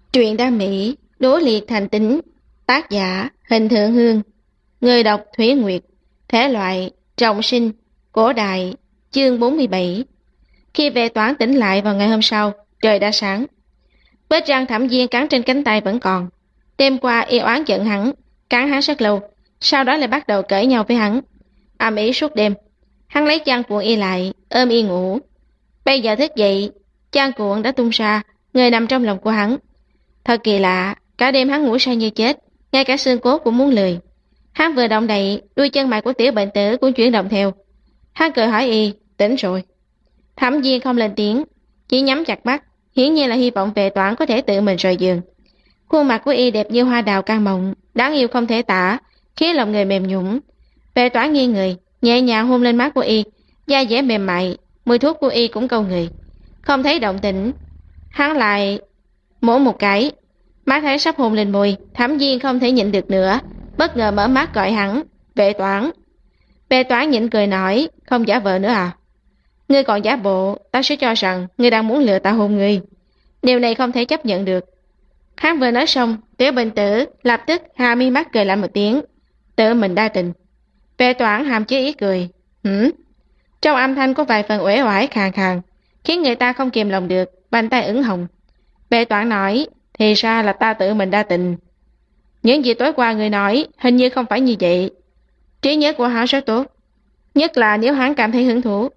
Truyện đam mỹ, đố liệt thành tính, tác giả Hình Thượng Hương, người đọc Thủy Nguyệt, thể loại trọng sinh, cổ đại, chương 47. Khi vệ toán tỉnh lại vào ngày hôm sau, trời đã sáng. Vết răng Thẩm Viên cắn trên cánh tay vẫn còn. Đêm qua y oán giận hắn, cắn hắn rất lâu, sau đó lại bắt đầu cãi nhau với hắn. Ầm ĩ suốt đêm. Hắn lấy chăn cuộn y lại, ôm y ngủ. Bây giờ thức dậy, chăn cuộn đã tung ra, người nằm trong lòng của hắn. Thật kỳ lạ, cả đêm hắn ngủ say như chết, ngay cả xương cốt cũng muốn lười. Hắn vừa động đậy, đuôi chân mày của tiểu bệnh tử cũng chuyển động theo. Hắn cười hỏi y, tỉnh rồi. Thẩm Viên không lên tiếng, chỉ nhắm chặt mắt, hiển nhiên là hy vọng vệ toán có thể tự mình rời giường. Khuôn mặt của y đẹp như hoa đào căng mọng, đáng yêu không thể tả, khiến lòng người mềm nhũn. Vệ toán nghiêng người, nhẹ nhàng hôn lên má của y, da dẻ mềm mại, mùi thuốc của y cũng câu người. Không thấy động tĩnh, hắn lại mổ một cái, mắt thấy sắp hôn lên môi. Thẩm Viên không thể nhịn được nữa, bất ngờ mở mắt gọi hắn, vệ toán. Vệ toán nhịn cười nói, không giả vờ nữa à? Ngươi còn giả bộ, ta sẽ cho rằng ngươi đang muốn lừa ta hôn ngươi. Điều này không thể chấp nhận được. Hắn vừa nói xong, tiểu bình tử lập tức hà mi mắt cười lạnh một tiếng, tự mình đa tình. Vệ toán hàm chứa ý cười, trong âm thanh có vài phần uể oải khàn khàn, khiến người ta không kìm lòng được, bàn tay ửng hồng. Vệ toán nói, thì ra là ta tự mình đa tình. Những gì tối qua người nói hình như không phải như vậy. Trí nhớ của hắn rất tốt, nhất là nếu hắn cảm thấy hứng thú.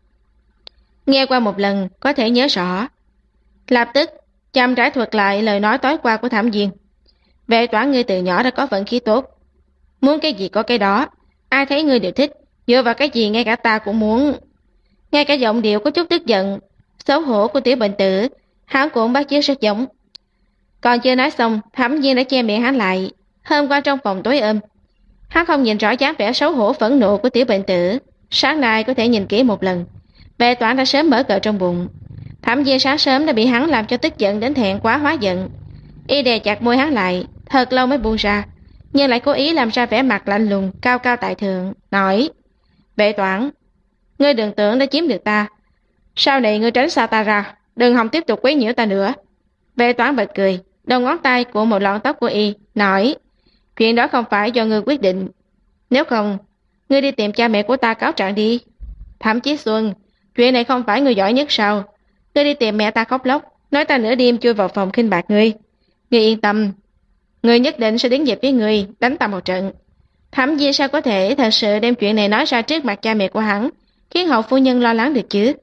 Nghe qua một lần có thể nhớ rõ. Lập tức chăm trải thuật lại lời nói tối qua của Thẩm Viên. Vệ toán ngươi từ nhỏ đã có vận khí tốt, muốn cái gì có cái đó, ai thấy ngươi đều thích, dựa vào cái gì ngay cả ta cũng muốn. Ngay cả giọng điệu có chút tức giận, xấu hổ của tiểu bệnh tử, hắn cũng bắt chước rất giống. Còn chưa nói xong, Thẩm Viên đã che miệng hắn lại. Hôm qua trong phòng tối ôm, hắn không nhìn rõ dáng vẻ xấu hổ phẫn nộ của tiểu bệnh tử, sáng nay có thể nhìn kỹ một lần. Vệ toán đã sớm mở cờ trong bụng. Thẩm Viên sáng sớm đã bị hắn làm cho tức giận đến thẹn quá hóa giận. Y đè chặt môi hắn lại, thật lâu mới buông ra, nhưng lại cố ý làm ra vẻ mặt lạnh lùng, cao cao tại thượng, nói: Vệ toán, ngươi đừng tưởng đã chiếm được ta, sau này ngươi tránh xa ta ra, đừng hòng tiếp tục quấy nhiễu ta nữa. Vệ toán bật cười, đầu ngón tay của một lọn tóc của y, nói: Chuyện đó không phải do ngươi quyết định, nếu không, ngươi đi tìm cha mẹ của ta cáo trạng đi. Thẩm Chí Xuân, chuyện này không phải ngươi giỏi nhất sao? Ngươi đi tìm mẹ ta khóc lóc, nói ta nửa đêm chui vào phòng khinh bạc ngươi. Ngươi yên tâm, ngươi nhất định sẽ đứng dậy với ngươi, đánh ta một trận. Thẩm Viên sao có thể thật sự đem chuyện này nói ra trước mặt cha mẹ của hắn, khiến hậu phu nhân lo lắng được chứ?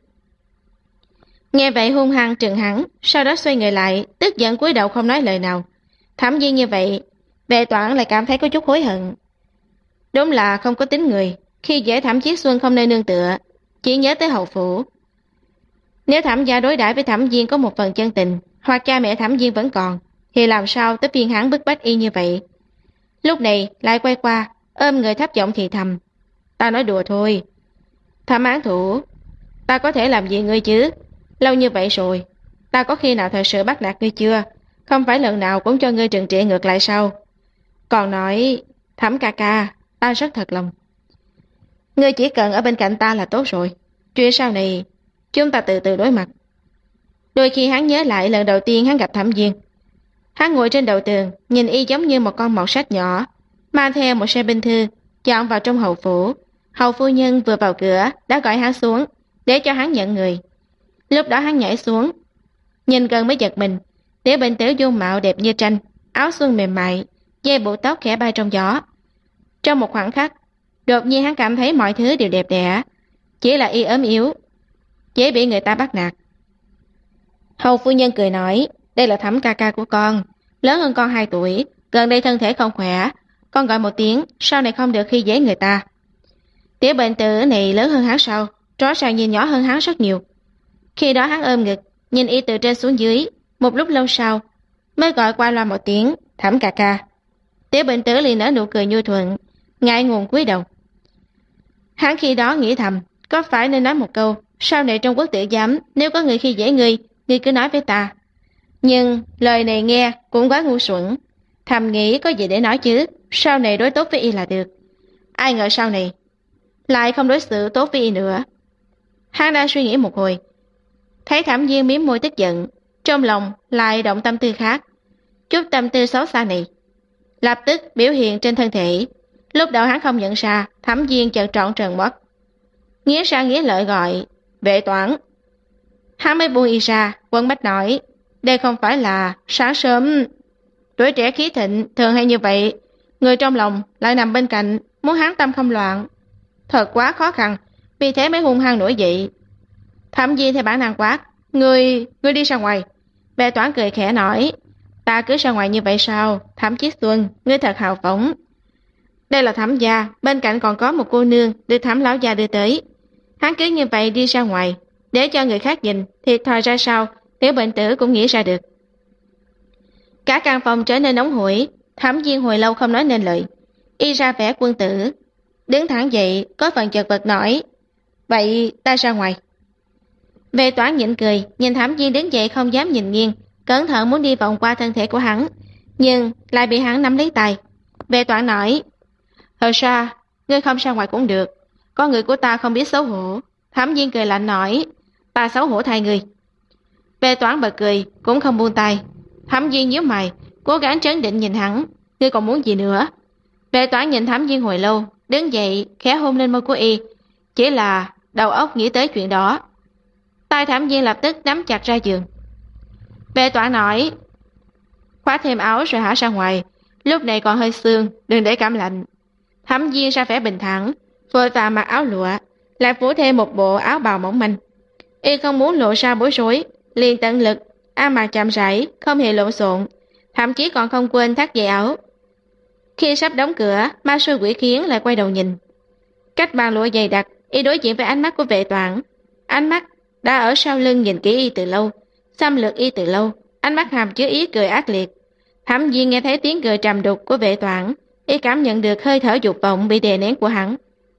Nghe vậy hung hăng trừng hắn, sau đó xoay người lại, tức giận cúi đầu không nói lời nào. Thẩm Viên như vậy, vệ toán lại cảm thấy có chút hối hận. Đúng là không có tính người, khi dễ Thẩm Chí Xuân không nơi nương tựa, chỉ nhớ tới hậu phủ. Nếu Thẩm gia đối đãi với Thẩm Viên có một phần chân tình, hoặc cha mẹ Thẩm Viên vẫn còn, thì làm sao tới phiên hắn bức bách y như vậy? Lúc này lại quay qua, ôm người thấp giọng thì thầm: Ta nói đùa thôi. Thẩm án thủ, ta có thể làm gì ngươi chứ? Lâu như vậy rồi, ta có khi nào thật sự bắt nạt ngươi chưa? Không phải lần nào cũng cho ngươi trừng trị ngược lại sao? Còn nói, Thẩm ca ca, ta rất thật lòng. Ngươi chỉ cần ở bên cạnh ta là tốt rồi. Chuyện sau này, chúng ta từ từ đối mặt. Đôi khi hắn nhớ lại lần đầu tiên hắn gặp Thẩm Viên. Hắn ngồi trên đầu tường, nhìn y giống như một con mọt sách nhỏ, mang theo một xe binh thư, chọn vào trong hậu phủ. Hậu phu nhân vừa vào cửa đã gọi hắn xuống, để cho hắn nhận người. Lúc đó hắn nhảy xuống, nhìn gần mới giật mình. Tiểu bệnh tử dung mạo đẹp như tranh, áo xuân mềm mại, dây buộc tóc khẽ bay trong gió. Trong một khoảng khắc, đột nhiên hắn cảm thấy mọi thứ đều đẹp đẽ, chỉ là y ốm yếu, dễ bị người ta bắt nạt. Hầu phu nhân cười nói, đây là Thẩm ca ca của con, lớn hơn con 2 tuổi, gần đây thân thể không khỏe, con gọi một tiếng, sau này không được khi dễ người ta. Tiểu bệnh tử này lớn hơn hắn sao? Rõ ràng nhìn nhỏ hơn hắn rất nhiều. Khi đó hắn ôm ngực, nhìn y từ trên xuống dưới, một lúc lâu sau mới gọi qua loa một tiếng, Thẩm ca ca. Tiểu bệnh tử liền nở nụ cười nhu thuận, ngại ngùng cúi đầu. Hắn khi đó nghĩ thầm, có phải nên nói một câu, sau này trong quốc tử giám, nếu có người khi dễ ngươi cứ nói với ta. Nhưng lời này nghe cũng quá ngu xuẩn, thầm nghĩ có gì để nói chứ, sau này đối tốt với y là được. Ai ngờ sau này lại không đối xử tốt với y nữa. Hắn đang suy nghĩ một hồi, thấy Thẩm Viên mím môi tức giận, trong lòng lại động tâm tư khác, chút tâm tư xấu xa này. Lập tức biểu hiện trên thân thể. Lúc đầu hắn không nhận ra, Thẩm Viên chợt trọn tròn mắt. Nghĩa ra nghĩa lợi gọi, Vệ Toản. Hắn mới buông y ra, Quân Bách nói, đây không phải là sáng sớm. Tuổi trẻ khí thịnh, thường hay như vậy, người trong lòng lại nằm bên cạnh, muốn hắn tâm không loạn. Thật quá khó khăn, vì thế mới hung hăng nổi dậy. Thẩm Viên theo bản năng quát, Ngươi đi ra ngoài. Vệ Toản cười khẽ nói, ta cứ ra ngoài như vậy sao? Thẩm Chiết Xuân, ngươi thật hào phóng. Đây là Thẩm gia, bên cạnh còn có một cô nương được Thẩm lão gia đưa tới. Hắn cứ như vậy đi ra ngoài, để cho người khác nhìn, thiệt thòi ra sao, tiểu bệnh tử cũng nghĩ ra được. Cả căn phòng trở nên nóng hổi, Thẩm Viên hồi lâu không nói nên lời, y ra vẻ quân tử, đứng thẳng dậy, có phần chật vật nói, vậy ta ra ngoài. Vệ Toản nhịn cười, nhìn Thẩm Viên đứng dậy không dám nhìn nghiêng, cẩn thận muốn đi vòng qua thân thể của hắn, nhưng lại bị hắn nắm lấy tay. Vệ Toản nói, Hờ Sa, ngươi không ra ngoài cũng được, con người của ta không biết xấu hổ. Thẩm Viên cười lạnh nói, ta xấu hổ thay ngươi. Vệ Toản bật cười, cũng không buông tay. Thẩm Viên nhíu mày, cố gắng trấn định nhìn hắn, ngươi còn muốn gì nữa? Vệ Toản nhìn Thẩm Viên hồi lâu, đứng dậy, khẽ hôn lên môi của y, chỉ là đầu óc nghĩ tới chuyện đó. Tay Thẩm Viên lập tức nắm chặt ra giường. Vệ Toản nói, khoác thêm áo rồi hả ra ngoài, lúc này còn hơi sương, đừng để cảm lạnh. Thẩm Viên ra vẻ bình thản, vội vàng mặc áo lụa, lại phủ thêm một bộ áo bào mỏng manh. Y không muốn lộ ra bối rối, liền tận lực ăn mặc chậm rãi, không hề lộn xộn, thậm chí còn không quên thắt dây áo. Khi sắp đóng cửa, ma xui quỷ khiến lại quay đầu nhìn. Cách bàn lụa dày đặc, y đối diện với ánh mắt của Vệ Toản. Ánh mắt đã ở sau lưng nhìn kỹ y từ lâu, xâm lược y từ lâu, ánh mắt hàm chứa ý cười ác liệt. Thẩm Viên nghe thấy tiếng cười trầm đục của Vệ Toản, y cảm nhận được hơi thở dục vọng bị đè nén của hắn.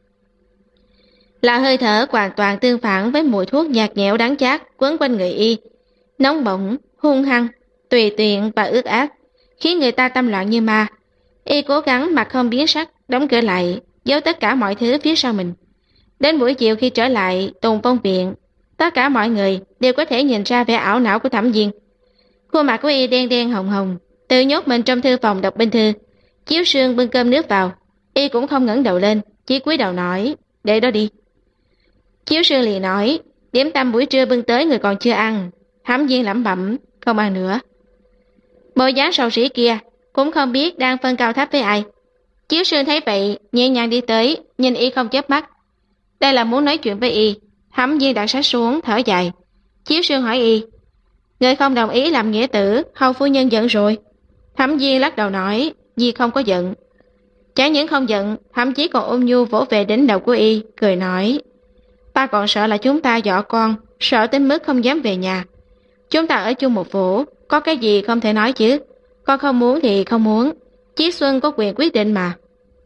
Là hơi thở hoàn toàn tương phản với mùi thuốc nhạt nhẽo đắng chát quấn quanh người y, nóng bỏng, hung hăng, tùy tiện và ướt át, khiến người ta tâm loạn như ma. Y cố gắng mặt không biến sắc, đóng cửa lại, giấu tất cả mọi thứ phía sau mình. Đến buổi chiều khi trở lại Tùng Phong viện, tất cả mọi người đều có thể nhìn ra vẻ ảo não của Thẩm Viên. Khuôn mặt của y đen đen hồng hồng, tự nhốt mình trong thư phòng đọc binh thư. Chiếu Sương bưng cơm nước vào, y cũng không ngẩng đầu lên, chỉ cúi đầu nói, để đó đi. Chiếu Sương liền nói, điểm tâm buổi trưa bưng tới người còn chưa ăn. Thẩm Viên lẩm bẩm, không ăn nữa. Bộ dáng sầu sĩ kia cũng không biết đang phân cao thấp với ai. Chiếu Sương thấy vậy, nhẹ nhàng đi tới, nhìn y không chớp mắt. Đây là muốn nói chuyện với y. Thẩm Viên đặt sách xuống, thở dài. Chiếu Sương hỏi y, người không đồng ý làm nghĩa tử, hầu phu nhân giận rồi. Thẩm Viên lắc đầu nói, Di không có giận. Chẳng những không giận, thậm chí còn ôn nhu vỗ về đỉnh đầu của y, cười nói, ta còn sợ là chúng ta dọ con, sợ tới mức không dám về nhà. Chúng ta ở chung một phủ, có cái gì không thể nói chứ. Con không muốn thì không muốn, Chí Xuân có quyền quyết định mà.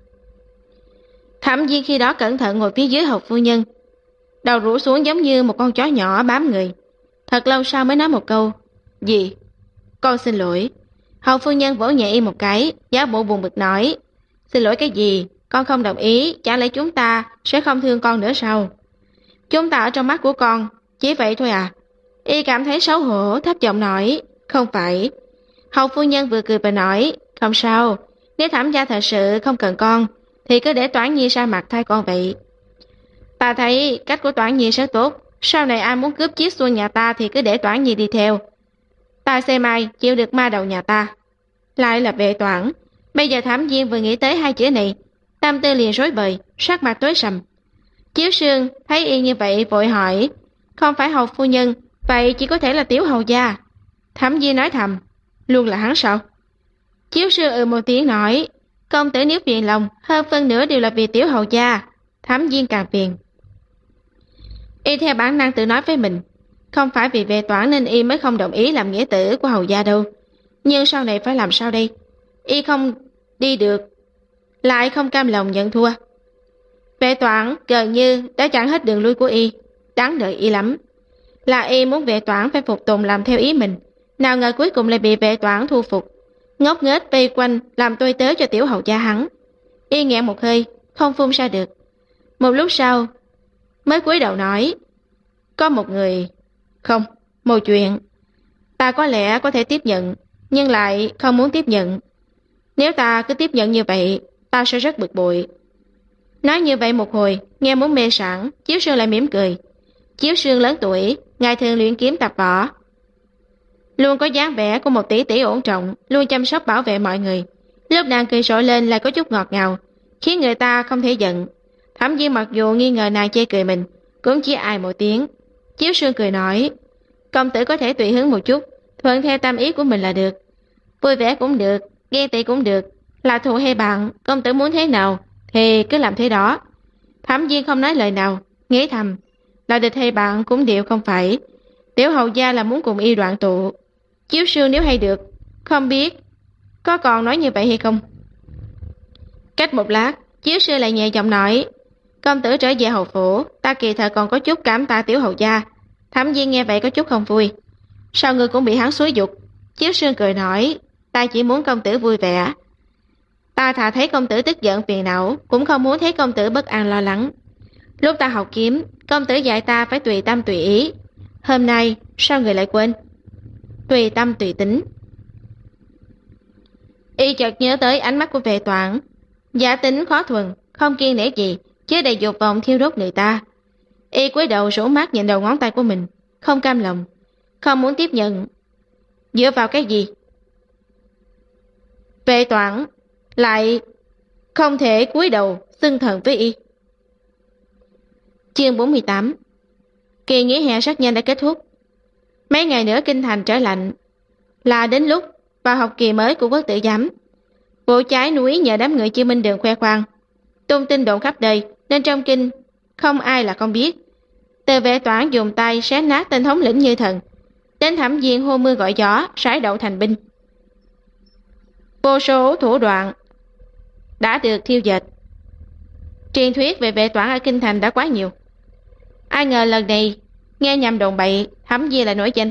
Thẩm Viên khi đó cẩn thận ngồi phía dưới hầu phu nhân, đầu rũ xuống giống như một con chó nhỏ bám người. Thật lâu sau mới nói một câu, gì? Con xin lỗi. Hầu phu nhân vỗ nhẹ y một cái, giả bộ buồn bực nói, xin lỗi cái gì? Con không đồng ý, chẳng lẽ chúng ta sẽ không thương con nữa sao? Chúng ta ở trong mắt của con, chỉ vậy thôi à? Y cảm thấy xấu hổ, thấp giọng nói, không phải. Hầu phu nhân vừa cười vừa nói, không sao, nếu Thẩm gia thật sự không cần con, thì cứ để Toản Nhi ra mặt thay con vậy. Ta thấy cách của Toản Nhi rất tốt, sau này ai muốn cướp Chiết Xuân nhà ta thì cứ để Toản Nhi đi theo. Ta xem ai chịu được ma đầu nhà ta. Lại là Vệ Toản. Bây giờ Thẩm Viên vừa nghĩ tới hai chữ này, tâm tư liền rối bời, sắc mặt tối sầm. Chiếu Sương thấy y như vậy vội hỏi, không phải hầu phu nhân, vậy chỉ có thể là Tiểu hầu gia. Thẩm Viên nói thầm, luôn là hắn sao? Chiếu Sương một tiếng nói, công tử nếu phiền lòng, hơn phân nửa đều là vì Tiểu hầu gia. Thẩm Viên càng phiền. Y theo bản năng tự nói với mình, không phải vì Vệ Toản nên y mới không đồng ý làm nghĩa tử của hầu gia đâu. Nhưng sau này phải làm sao đây? Y không đi được, lại không cam lòng nhận thua. Vệ Toản gần như đã chặn hết đường lui của y, đáng đợi y lắm. Là y muốn Vệ Toản phải phục tùng làm theo ý mình, nào ngờ cuối cùng lại bị Vệ Toản thu phục, ngốc nghếch vây quanh làm tôi tớ cho Tiểu hầu gia hắn. Y nghẹn một hơi, không phun ra được. Một lúc sau mới cúi đầu nói, có một người, không, một chuyện, ta có lẽ có thể tiếp nhận, nhưng lại không muốn tiếp nhận. Nếu ta cứ tiếp nhận như vậy, ta sẽ rất bực bội. Nói như vậy một hồi, nghe muốn mê sảng, Chiếu Sương lại mỉm cười. Chiếu Sương lớn tuổi, ngày thường luyện kiếm tập võ, luôn có dáng vẻ của một tỷ tỷ ổn trọng, luôn chăm sóc bảo vệ mọi người. Lúc nàng cười rộ lên lại có chút ngọt ngào, khiến người ta không thể giận. Thẩm Viên mặc dù nghi ngờ nàng chê cười mình, cũng chỉ ai một tiếng. Chiếu Sương cười nói, công tử có thể tùy hứng một chút, thuận theo tâm ý của mình là được. Vui vẻ cũng được, ghen tị cũng được, là thù hay bạn, công tử muốn thế nào thì cứ làm thế đó. Thẩm Viên không nói lời nào, nghĩ thầm, là địch hay bạn cũng đều không phải. Tiểu hầu gia là muốn cùng y đoạn tụ. Chiếu Sương nếu hay được, không biết có còn nói như vậy hay không. Cách một lát, Chiếu Sương lại nhẹ giọng nói, công tử trở về hầu phủ, ta kỳ thật còn có chút cảm tạ tiểu hầu gia. Thẩm Viên nghe vậy có chút không vui. Sao ngươi cũng bị hắn xúi giục? Chiếu Sương cười nói, ta chỉ muốn công tử vui vẻ. Ta thà thấy công tử tức giận phiền não, cũng không muốn thấy công tử bất an lo lắng. Lúc ta học kiếm, công tử dạy ta phải tùy tâm tùy ý. Hôm nay, sao người lại quên? Tùy tâm tùy tính. Y chợt nhớ tới ánh mắt của Vệ Toản, giả tính khó thuần, không kiên nể gì, chứa đầy dục vọng thiêu đốt người ta. Y cúi đầu rũ mắt nhìn đầu ngón tay của mình, không cam lòng, không muốn tiếp nhận. Dựa vào cái gì? Vệ Toản lại không thể cúi đầu xưng thần với Y. Chương 48. Kỳ nghỉ hè rất nhanh đã kết thúc. Mấy ngày nữa kinh thành trở lạnh, là đến lúc vào học kỳ mới của Quốc Tử Giám. Vụ cháy núi nhờ đám người Chiêu Minh Đường khoe khoang, tung tin đồn khắp đời, nên trong kinh không ai là không biết. Từ Vệ Toản dùng tay xé nát tên thống lĩnh Như Thần, đến Thẩm Viên hô mưa gọi gió sái đậu thành binh. Vô số thủ đoạn đã được thiêu dệt. Truyền thuyết về Vệ Toản ở kinh thành đã quá nhiều. Ai ngờ lần này nghe nhầm đồn bậy, Thẩm Viên lại nổi danh.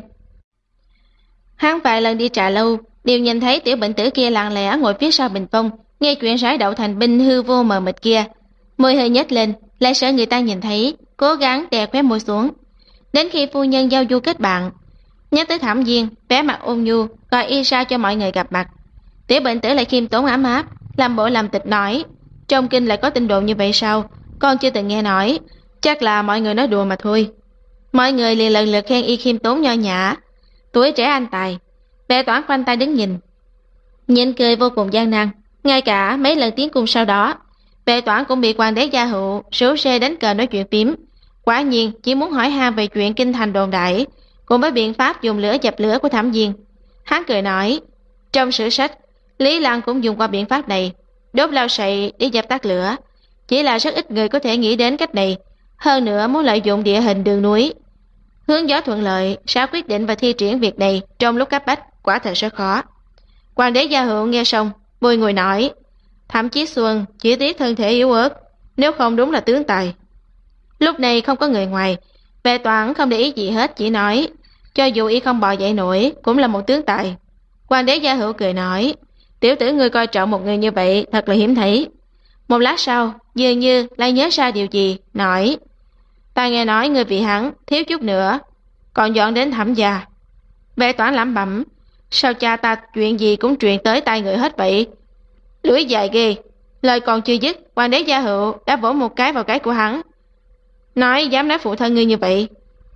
Hắn vài lần đi trà lâu đều nhìn thấy tiểu bệnh tử kia lặng lẽ ngồi phía sau bình phong, nghe chuyện sái đậu thành binh hư vô mờ mịt kia. Môi hơi nhếch lên, lại sợ người ta nhìn thấy, cố gắng đè khóe môi xuống. Đến khi phu nhân giao du kết bạn, nhắc tới Thẩm Viên, vẻ mặt ôn nhu gọi y ra cho mọi người gặp mặt. Tiểu bệnh tử lại khiêm tốn ấm áp, làm bộ làm tịch nói, trong kinh lại có tin đồn như vậy sao? Con chưa từng nghe nói, chắc là mọi người nói đùa mà thôi. Mọi người liền lần lượt khen y khiêm tốn nho nhã, tuổi trẻ anh tài. Vệ Toản khoanh tay đứng nhìn cười vô cùng gian nan. Ngay cả mấy lần tiến cung sau đó, Vệ Toản cũng bị hoàng đế gia hữu rủ rê đánh cờ nói chuyện phím. Quả nhiên chỉ muốn hỏi han về chuyện kinh thành đồn đại, cùng với biện pháp dùng lửa dập lửa của Thẩm Viên. Hắn cười nói, trong sử sách Lý Lăng cũng dùng qua biện pháp này, đốt lao sậy để dập tắt lửa. Chỉ là rất ít người có thể nghĩ đến cách này. Hơn nữa muốn lợi dụng địa hình đường núi, hướng gió thuận lợi, sao quyết định và thi triển việc này trong lúc cấp bách quả thật rất khó. Hoàng đế gia hữu nghe xong, bùi ngùi nói, Thẩm Chí Xuân chỉ tiếc thân thể yếu ớt, nếu không đúng là tướng tài. Lúc này không có người ngoài, Vệ Toản không để ý gì hết, chỉ nói, cho dù y không bò dậy nổi, cũng là một tướng tài. Hoàng đế gia hữu cười nói, tiểu tử ngươi coi trọng một người như vậy thật là hiếm thấy. Một lát sau, dường như lại nhớ ra điều gì, nói, ta nghe nói ngươi vì hắn thiếu chút nữa còn dọn đến Thẩm gia. Vệ Toản lẩm bẩm, sao cha ta chuyện gì cũng truyền tới tai người hết vậy? Lưỡi dài ghê. Lời còn chưa dứt, hoàng đế gia hữu đã vỗ một cái vào cái của hắn, nói dám nói phụ thân ngươi như vậy.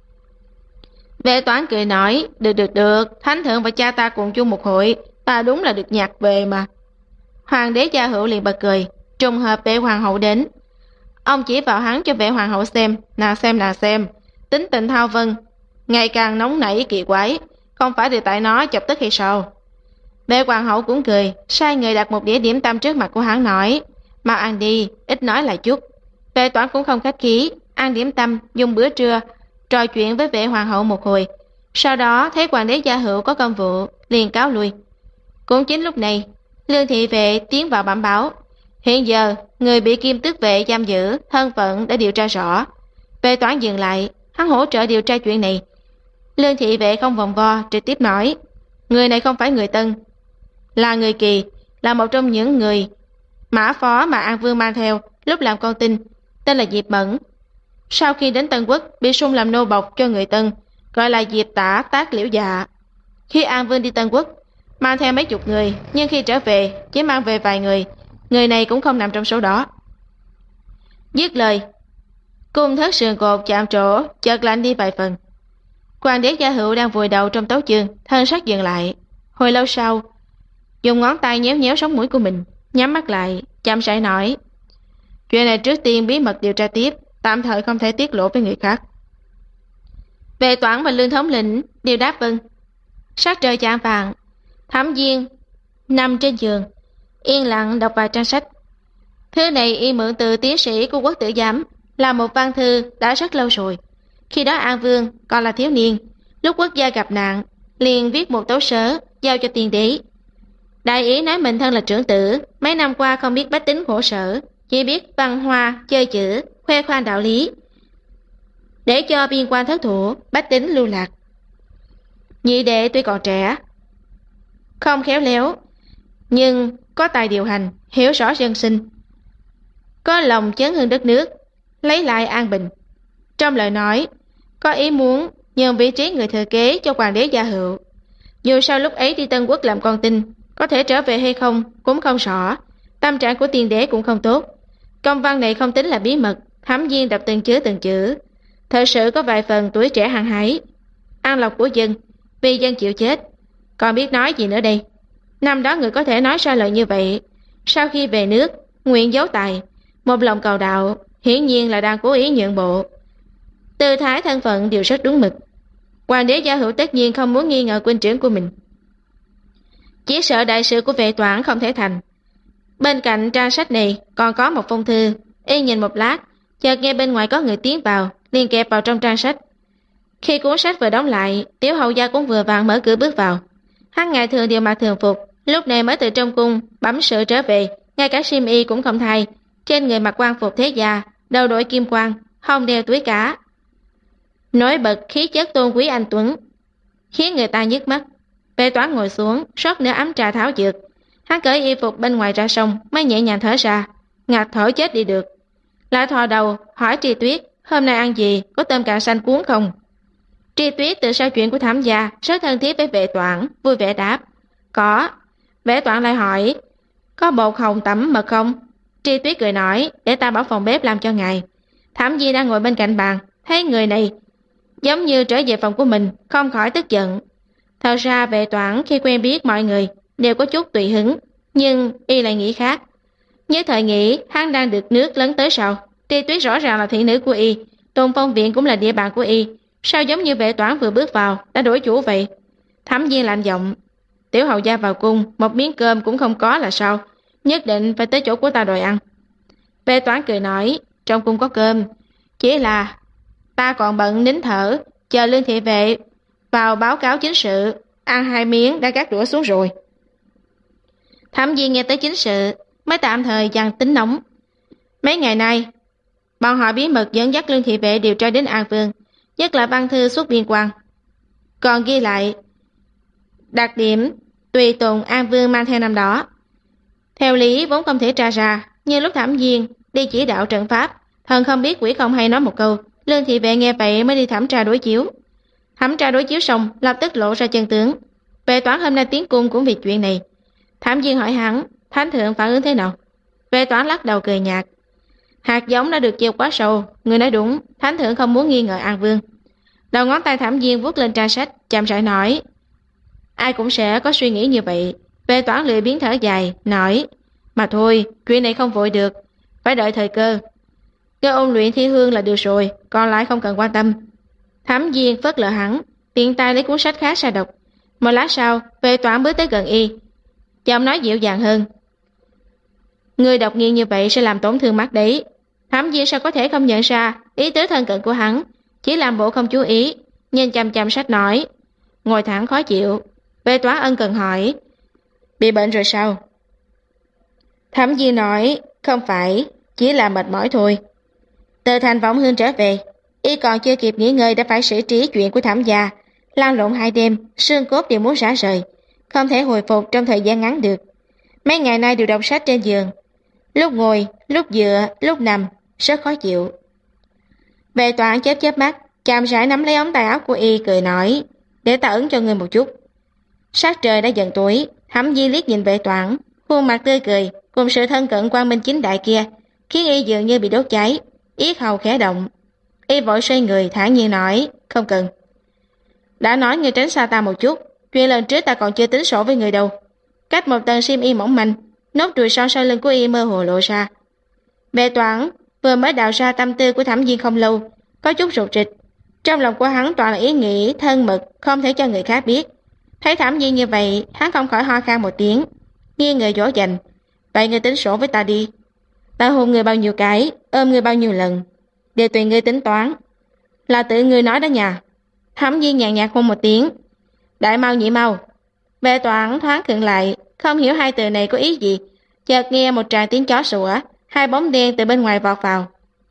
Vệ Toản cười nói, được, thánh thượng và cha ta cùng chung một hội, ta đúng là được nhạc về mà. Hoàng đế gia hữu liền bật cười, trùng hợp vệ hoàng hậu đến. Ông chỉ vào hắn cho vệ hoàng hậu xem, xem, tính tình thao vân ngày càng nóng nảy kỳ quái, không phải từ tại nó chọc tức hay sao? Vệ hoàng hậu cũng cười, sai người đặt một đĩa điểm tâm trước mặt của hắn nói, mau ăn đi, ít nói lại chút. Vệ Toản cũng không khách khí, ăn điểm tâm, dùng bữa trưa, trò chuyện với vệ hoàng hậu một hồi. Sau đó thấy hoàng đế gia hữu có công vụ, liền cáo lui. Cũng chính lúc này, Lương thị vệ tiến vào bẩm báo, hiện giờ người bị Kim Tước vệ giam giữ, thân phận đã điều tra rõ. Vệ Toản dừng lại, hắn hỗ trợ điều tra chuyện này. Lương thị vệ không vòng vo, trực tiếp nói, người này không phải người Tân, là người Kỳ, là một trong những người mã phó mà An Vương mang theo lúc làm con tin, tên là Diệp Mẫn. Sau khi đến Tân Quốc, bị sung làm nô bộc cho người Tân, gọi là Diệp Tả Tác Liễu Dạ. Khi An Vương đi Tân Quốc, mang theo mấy chục người, nhưng khi trở về chỉ mang về vài người, người này cũng không nằm trong số đó. Dứt lời, cung thất sườn cột chạm trổ chợt lạnh đi vài phần. Hoàng đế Gia Hữu đang vùi đầu trong tấu chương, thân sắc dừng lại. Hồi lâu sau, dùng ngón tay nhéo nhéo sống mũi của mình, nhắm mắt lại, chậm rãi nói: chuyện này trước tiên bí mật điều tra tiếp, tạm thời không thể tiết lộ với người khác. Vệ Toản và Lương thống lĩnh đều đáp vâng. Sắc trời chạng vạng, Thẩm Viên nằm trên giường, yên lặng đọc vài trang sách. Thư này y mượn từ tiến sĩ của Quốc tử giám, là một văn thư đã rất lâu rồi. Khi đó An Vương còn là thiếu niên, lúc quốc gia gặp nạn, liền viết một tấu sớ giao cho tiên đế. Đại ý nói mình thân là trưởng tử, mấy năm qua không biết bách tính khổ sở, chỉ biết văn hoa, chơi chữ, khoe khoang đạo lý, để cho biên quan thất thủ, bách tính lưu lạc. Nhị đệ tuy còn trẻ, không khéo léo, nhưng có tài điều hành, hiểu rõ dân sinh, có lòng chấn hưng đất nước, lấy lại an bình. Trong lời nói, có ý muốn nhường vị trí người thừa kế cho hoàng đế Gia Hữu. Dù sao lúc ấy đi Tân Quốc làm con tin, có thể trở về hay không cũng không rõ. Tâm trạng của tiên đế cũng không tốt. Công văn này không tính là bí mật, Thẩm Viên đọc từng chữ, thật sự có vài phần tuổi trẻ hăng hái. An lộc của dân, vì dân chịu chết, còn biết nói gì nữa đây. Năm đó người có thể nói ra lời như vậy, sau khi về nước nguyện giấu tài, một lòng cầu đạo, hiển nhiên là đang cố ý nhượng bộ. Tư thái thân phận đều rất đúng mực. Hoàng đế Gia Hữu tất nhiên không muốn nghi ngờ huynh trưởng của mình, chỉ sợ đại sự của Vệ Toản không thể thành. Bên cạnh trang sách này còn có một phong thư, y nhìn một lát, chợt nghe bên ngoài có người tiến vào, liền kẹp vào trong trang sách. Khi cuốn sách vừa đóng lại, Tiểu hầu gia cũng vừa vàng mở cửa bước vào. Hắn ngày thường đều mặc thường phục, lúc này mới từ trong cung bẩm sự trở về, ngay cả xiêm y cũng không thay, trên người mặc quan phục thế gia, đầu đội kim quan, hông đeo túi cả, nổi bật khí chất tôn quý anh tuấn, khiến người ta nhức mắt. Vệ Toản ngồi xuống, rót nửa ấm trà thảo dược. Hắn cởi y phục bên ngoài ra xong, mới nhẹ nhàng thở ra, ngạt thở chết đi được. Lại thò đầu hỏi Tri Tuyết, hôm nay ăn gì, có tôm cà xanh cuốn không? Tri Tuyết từ sau chuyện của Thẩm gia rất thân thiết với Vệ Toản, vui vẻ đáp, có. Vệ Toản lại hỏi, có bột hồng tẩm mật không? Tri Tuyết cười nói, để ta bảo phòng bếp làm cho ngài. Thẩm Di đang ngồi bên cạnh bàn, thấy người này giống như trở về phòng của mình, không khỏi tức giận. Thật ra Vệ Toản khi quen biết mọi người đều có chút tùy hứng, nhưng y lại nghĩ khác. Nhớ thời nghĩ hắn đang được nước lấn tới sau. Tri Tuyết rõ ràng là thị nữ của y, Tôn Phong Viện cũng là địa bàn của y, sao giống như Vệ Toản vừa bước vào đã đổi chủ vậy? Thẩm Viên lạnh giọng, Tiểu hầu gia vào cung, một miếng cơm cũng không có là sao? Nhất định phải tới chỗ của ta đòi ăn. Vệ Toản cười nói, trong cung có cơm, chỉ là ta còn bận nín thở, chờ Lương thị vệ vào báo cáo chính sự, ăn 2 miếng đã gác đũa xuống rồi. Thẩm Viên nghe tới chính sự, mới tạm thời dằn tính nóng. Mấy ngày nay, bọn họ bí mật dẫn dắt Lương thị vệ điều tra đến An Vương, nhất là văn thư xuất biên quan, còn ghi lại đặc điểm tùy tùng An Vương mang theo năm đó. Theo lý vốn không thể tra ra, nhưng lúc Thẩm Viên đi chỉ đạo trận pháp, thần không biết quỷ không hay nói một câu, Lương thị vệ nghe vậy mới đi thẩm tra đối chiếu. Thẩm tra đối chiếu xong, lập tức lộ ra chân tướng. Vệ Toản hôm nay tiến cung cũng vì chuyện này. Thẩm Viên hỏi hắn, thánh thượng phản ứng thế nào? Vệ Toản lắc đầu cười nhạt, hạt giống đã được gieo quá sâu, người nói đúng, thánh thượng không muốn nghi ngờ An Vương. Đầu ngón tay Thẩm Viên vuốt lên trang sách, chậm rãi nói, ai cũng sẽ có suy nghĩ như vậy. Vệ Toản lười biếng thở dài, nói, mà thôi, chuyện này không vội được, phải đợi thời cơ. Cơ ôn luyện thi hương là được rồi, còn lại không cần quan tâm. Thẩm Viên phớt lờ hắn, tiện tay lấy cuốn sách khác ra đọc. Một lát sau, Vệ Toản bước tới gần y, giọng nói dịu dàng hơn, người đọc nghiêng như vậy sẽ làm tổn thương mắt đấy. Thẩm Viên sao có thể không nhận ra ý tứ thân cận của hắn, chỉ làm bộ không chú ý, nhìn chằm chằm sách nói, ngồi thẳng khó chịu. Vệ Toản ân cần hỏi, bị bệnh rồi sao? Thẩm Viên nói, không phải, chỉ là mệt mỏi thôi. Từ thành Võng Hương trở về, y còn chưa kịp nghỉ ngơi đã phải xử trí chuyện của Thẩm gia, lăn lộn 2 đêm, xương cốt đều muốn rã rời, không thể hồi phục trong thời gian ngắn được. Mấy ngày nay đều đọc sách trên giường, lúc ngồi, lúc dựa, lúc nằm, rất khó chịu. Vệ Toản chớp chớp mắt, chạm rãi nắm lấy ống tay áo của y cười nói, để ta ấn cho ngươi một chút. Sát trời đã dần tối, Thẩm Di liếc nhìn Vệ Toản, khuôn mặt tươi cười cùng sự thân cận quang minh chính đại kia khiến y dường như bị đốt cháy, yết hầu khẽ động. Y vội xoay người thản nhiên nói, không cần. Đã nói ngươi tránh xa ta một chút, chuyện lần trước ta còn chưa tính sổ với người đâu. Cách một tầng xiêm y mỏng manh, nốt ruồi sau sau lưng của y mơ hồ lộ ra. Vệ Toản vừa mới đào ra tâm tư của Thẩm Viên không lâu, có chút rụt rịch. Trong lòng của hắn toàn là ý nghĩ thân mật, không thể cho người khác biết. Thấy Thẩm Viên như vậy, hắn không khỏi ho khan một tiếng, nghiêng người dỗ dành. Vậy ngươi tính sổ với ta đi. Ta hôn ngươi bao nhiêu cái, ôm ngươi bao nhiêu lần, đều tùy ngươi tính toán. Là tự ngươi nói đó nhà. Thẩm Viên nhàn nhạt hôn một tiếng. Đại mau nhị mau. Vệ Toản thoáng khựng lại, không hiểu hai từ này có ý gì. Chợt nghe một tràng tiếng chó sủa, hai bóng đen từ bên ngoài vọt vào.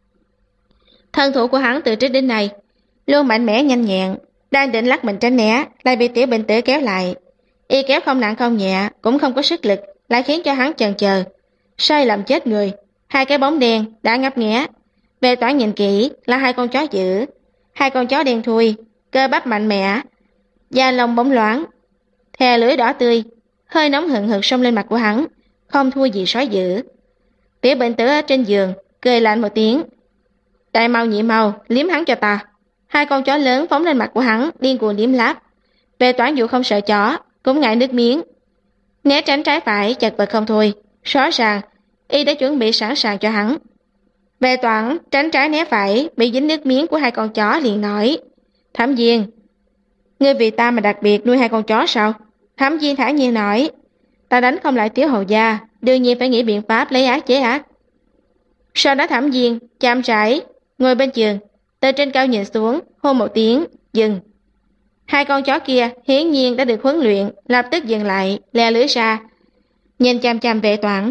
Thân thủ của hắn từ trước đến nay luôn mạnh mẽ nhanh nhẹn, đang định lắc mình tránh né, lại bị Tiểu Bình Tử kéo lại. Y kéo không nặng không nhẹ, cũng không có sức lực, lại khiến cho hắn chần chờ. Sai lầm chết người, hai cái bóng đen đã ngấp nghé. Vệ Toản nhìn kỹ là hai con chó dữ, hai con chó đen thui, cơ bắp mạnh mẽ, da lông bóng loáng, thè lưỡi đỏ tươi, hơi nóng hừng hực xông lên mặt của hắn, không thua gì sói dữ. Tiểu Bệnh Tử ở trên giường cười lạnh một tiếng. Đại mau nhị mau, liếm hắn cho ta. Hai con chó lớn phóng lên mặt của hắn, điên cuồng liếm láp. Vệ Toản dù không sợ chó, cũng ngại nước miếng, né tránh trái phải chật vật không thôi. Rõ ràng y đã chuẩn bị sẵn sàng cho hắn. Vệ Toản tránh trái né phải, bị dính nước miếng của hai con chó liền nói, Thẩm Viên, ngươi vì ta mà đặc biệt nuôi hai con chó sao? Thẩm Viên thản nhiên nói, ta đánh không lại Tiểu hầu gia, đương nhiên phải nghĩ biện pháp lấy ác chế ác. Sau đó Thẩm Viên chạm trải ngồi bên giường, từ trên cao nhìn xuống, hôn một tiếng, dừng. Hai con chó kia hiển nhiên đã được huấn luyện, lập tức dừng lại, le lưỡi ra, nhìn chằm chằm Vệ Toản.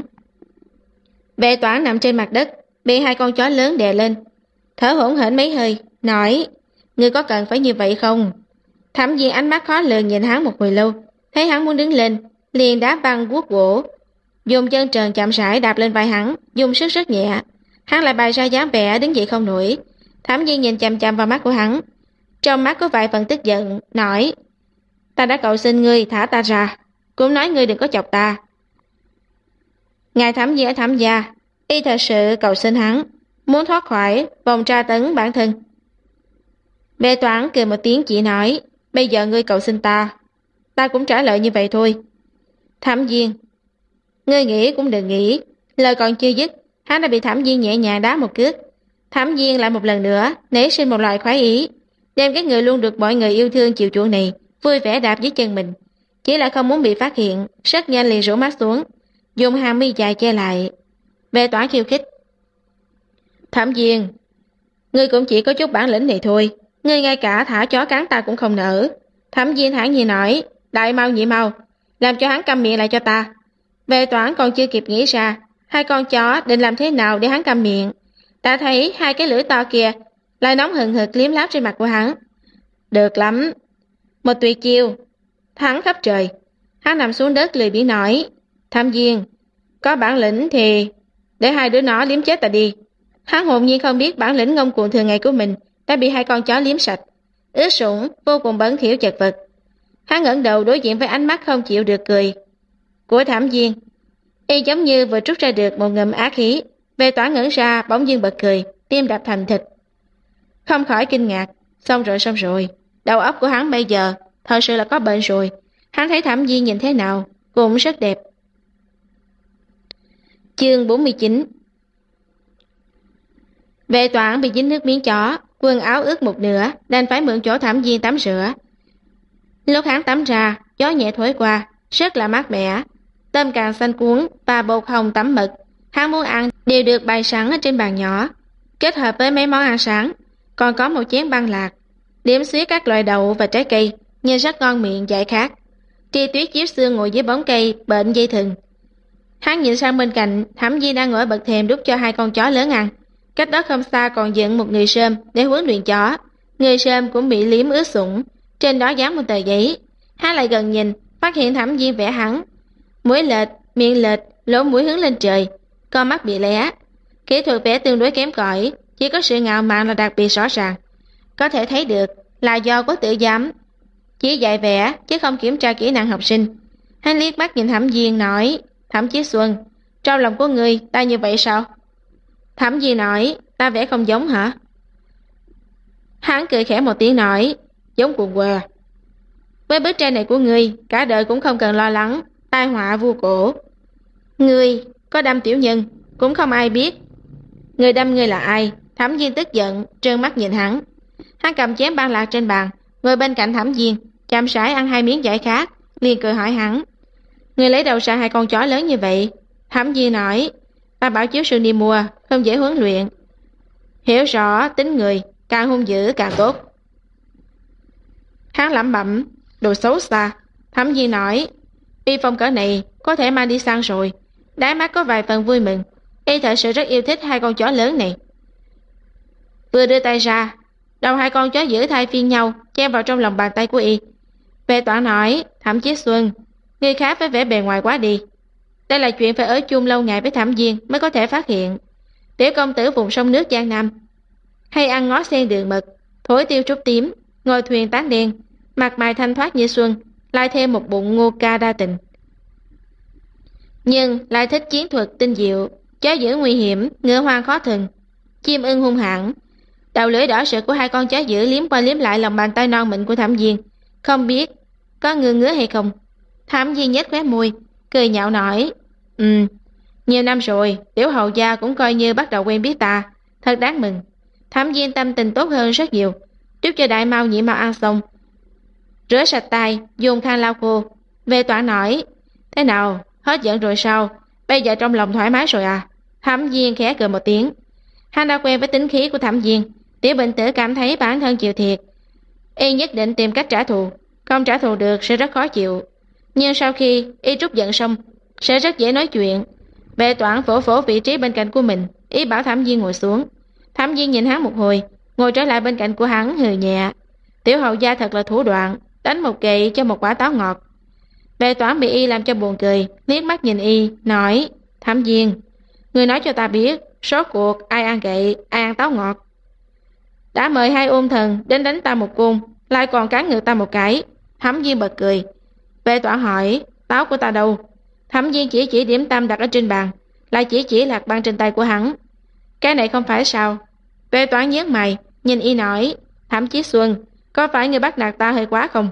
Vệ Toản nằm trên mặt đất, bị hai con chó lớn đè lên, thở hổn hển mấy hơi, nói, ngươi có cần phải như vậy không? Thẩm Viên ánh mắt khó lường nhìn hắn một hồi lâu, thấy hắn muốn đứng lên, liền đá văng guốc gỗ, dùng chân trần chậm rãi đạp lên vai hắn, dùng sức rất nhẹ. Hắn lại bày ra dáng vẻ đứng dậy không nổi. Thẩm Viên nhìn chằm chằm vào mắt của hắn, trong mắt có vài phần tức giận, nói, ta đã cầu xin ngươi thả ta ra, cũng nói ngươi đừng có chọc ta. Ngài Thẩm Viên ở Thẩm gia, y thật sự cầu xin hắn, muốn thoát khỏi vòng tra tấn bản thân. Vệ Toản cười một tiếng chỉ nói, bây giờ ngươi cầu xin ta cũng trả lời như vậy thôi. Thẩm Viên, ngươi nghĩ cũng đừng nghĩ. Lời còn chưa dứt, hắn đã bị Thẩm Viên nhẹ nhàng đá một cước. Thẩm Viên lại một lần nữa nảy sinh một loại khoái ý, đem cái người luôn được mọi người yêu thương chiều chuộng này vui vẻ đạp dưới chân mình. Chỉ là không muốn bị phát hiện, rất nhanh liền rũ mắt xuống, dùng hàng mi dài che lại. Vệ Toản khiêu khích, Thẩm Viên, ngươi cũng chỉ có chút bản lĩnh này thôi, ngươi ngay cả thả chó cắn ta cũng không nỡ. Thẩm Viên thản nhiên nói, đại mau nhị mau, làm cho hắn câm miệng lại cho ta. Vệ Toản còn chưa kịp nghĩ ra hai con chó định làm thế nào để hắn câm miệng, đã thấy hai cái lưỡi to kia lại nóng hừng hực liếm láp trên mặt của hắn. Được lắm, một tuyệt chiêu thắng khắp trời. Hắn nằm xuống đất lười biếng nói, Thẩm Viên, có bản lĩnh thì để hai đứa nó liếm chết ta đi. Hắn hồn nhiên không biết bản lĩnh ngông cuồng thường ngày của mình đã bị hai con chó liếm sạch, ướt sũng, vô cùng bẩn thỉu chật vật. Hắn ngẩng đầu đối diện với ánh mắt không chịu được cười của Thẩm Viên, y giống như vừa trút ra được một ngụm ác khí. Vệ Toản ngẩn ra, bỗng dưng bật cười, tim đập thình thịch, không khỏi kinh ngạc. Xong rồi, đầu óc của hắn bây giờ thật sự là có bệnh rồi. Hắn thấy Thẩm Viên nhìn thế nào cũng rất đẹp. Chương 49. Vệ Toản bị dính nước miếng chó, quần áo ướt một nửa, đành phải mượn chỗ Thẩm Viên tắm rửa. Lúc hắn tắm ra, gió nhẹ thổi qua, rất là mát mẻ. Tôm càng xanh cuốn và bột hồng tắm mật, hắn muốn ăn đều được bày sẵn ở trên bàn nhỏ, kết hợp với mấy món ăn sáng, còn có một chén băng lạc, điểm xuyết các loại đậu và trái cây, nhìn rất ngon miệng giải khát. Tri Tuyết chiếu xương ngồi dưới bóng cây bệnh dây thừng. Hắn nhìn sang bên cạnh, Thẩm Viên đang ngồi bậc thềm đút cho hai con chó lớn ăn. Cách đó không xa còn dựng một người sơm để huấn luyện chó. Người sơm cũng bị liếm ướt sũng, trên đó dán một tờ giấy. Hắn lại gần nhìn, phát hiện Thẩm Viên vẽ hắn mũi lệch, miệng lệch, lỗ mũi hướng lên trời, con mắt bị lé. Kỹ thuật vẽ tương đối kém cỏi, chỉ có sự ngạo mạn là đặc biệt rõ ràng. Có thể thấy được là do có tự giám, chỉ dạy vẽ chứ không kiểm tra kỹ năng học sinh. Hắn liếc mắt nhìn Thẩm Viên nói, Thẩm Chí Xuân, trong lòng của ngươi ta như vậy sao? Thẩm Viên nói, ta vẽ không giống hả? Hắn cười khẽ một tiếng nói, giống quần què. Với bức tranh này của ngươi, cả đời cũng không cần lo lắng tai họa vu cổ. Ngươi có đâm tiểu nhân, cũng không ai biết. Người đâm ngươi là ai? Thẩm Viên tức giận, trợn mắt nhìn hắn. Hắn cầm chén ban lạc trên bàn, ngồi bên cạnh Thẩm Viên, chậm rãi ăn 2 miếng giải khát, liền cười hỏi hắn. Ngươi lấy đâu ra 2 con chó lớn như vậy? Thẩm Viên nói, ta bảo chiếu sư đi mua, không dễ huấn luyện. Hiểu rõ tính người, càng hung dữ càng tốt. Hắn lẩm bẩm, đồ xấu xa. Thẩm Viên nói, y phong cỡ này có thể mang đi săn rồi. Đáy mắt có vài phần vui mừng, y thật sự rất yêu thích 2 con chó lớn này. Vừa đưa tay ra, đầu 2 con chó dữ thay phiên nhau chen vào trong lòng bàn tay của y. Vệ Toản nói, Thẩm Chí Xuân, người khác phải vẽ bề ngoài quá đi. Đây là chuyện phải ở chung lâu ngày với Thẩm Viên mới có thể phát hiện. Tiểu công tử vùng sông nước Giang Nam, hay ăn ngó sen đường mật, thổi tiêu trúc tím, ngồi thuyền tán đen, mặt mày thanh thoát như xuân, lại thêm một bụng ngô ca đa tình. Nhưng lại thích chiến thuật tinh diệu, chó dữ nguy hiểm, ngựa hoang khó thần, chim ưng hung hãn. Đầu lưỡi đỏ sực của 2 con chó dữ liếm qua liếm lại lòng bàn tay non mịn của Thẩm Viên, không biết có ngứa hay không. Thẩm Viên nhếch khóe môi, cười nhạo nói, nhiều năm rồi, tiểu hầu gia cũng coi như bắt đầu quen biết ta, thật đáng mừng. Thẩm Viên tâm tình tốt hơn rất nhiều. Trước cho đại mau nhị mau ăn xong, rửa sạch tay, dùng khăn lau khô. Vệ Toản nói, thế nào, hết giận rồi sao? Bây giờ trong lòng thoải mái rồi à? Thẩm Viên khẽ cười một tiếng. Hắn đã quen với tính khí của Thẩm Viên. Tiểu bệnh tử cảm thấy bản thân chịu thiệt, y nhất định tìm cách trả thù. Không trả thù được sẽ rất khó chịu, nhưng sau khi y trút giận xong sẽ rất dễ nói chuyện. Vệ Toản vỗ vỗ vị trí bên cạnh của mình, ý bảo Thẩm Viên ngồi xuống. Thẩm Viên nhìn hắn một hồi, ngồi trở lại bên cạnh của hắn, hừ nhẹ. Tiểu hầu gia thật là thủ đoạn, đánh một gậy cho một quả táo ngọt. Vệ Toản bị y làm cho buồn cười, liếc mắt nhìn y, nói, Thẩm Viên, người nói cho ta biết, số cuộc ai ăn gậy, ai ăn táo ngọt. Đã mời 2 ôn thần đến đánh ta một côn, lại còn cán ngược ta một cái. Thẩm Viên bật cười. Vệ Toản hỏi, táo của ta đâu? Thẩm Viên chỉ điểm tâm đặt ở trên bàn, lại chỉ lạc băng trên tay của hắn. Cái này không phải sao? Vệ Toản nhướng mày, nhìn y nói, Thẩm Chí Xuân, có phải người bắt nạt ta hơi quá không?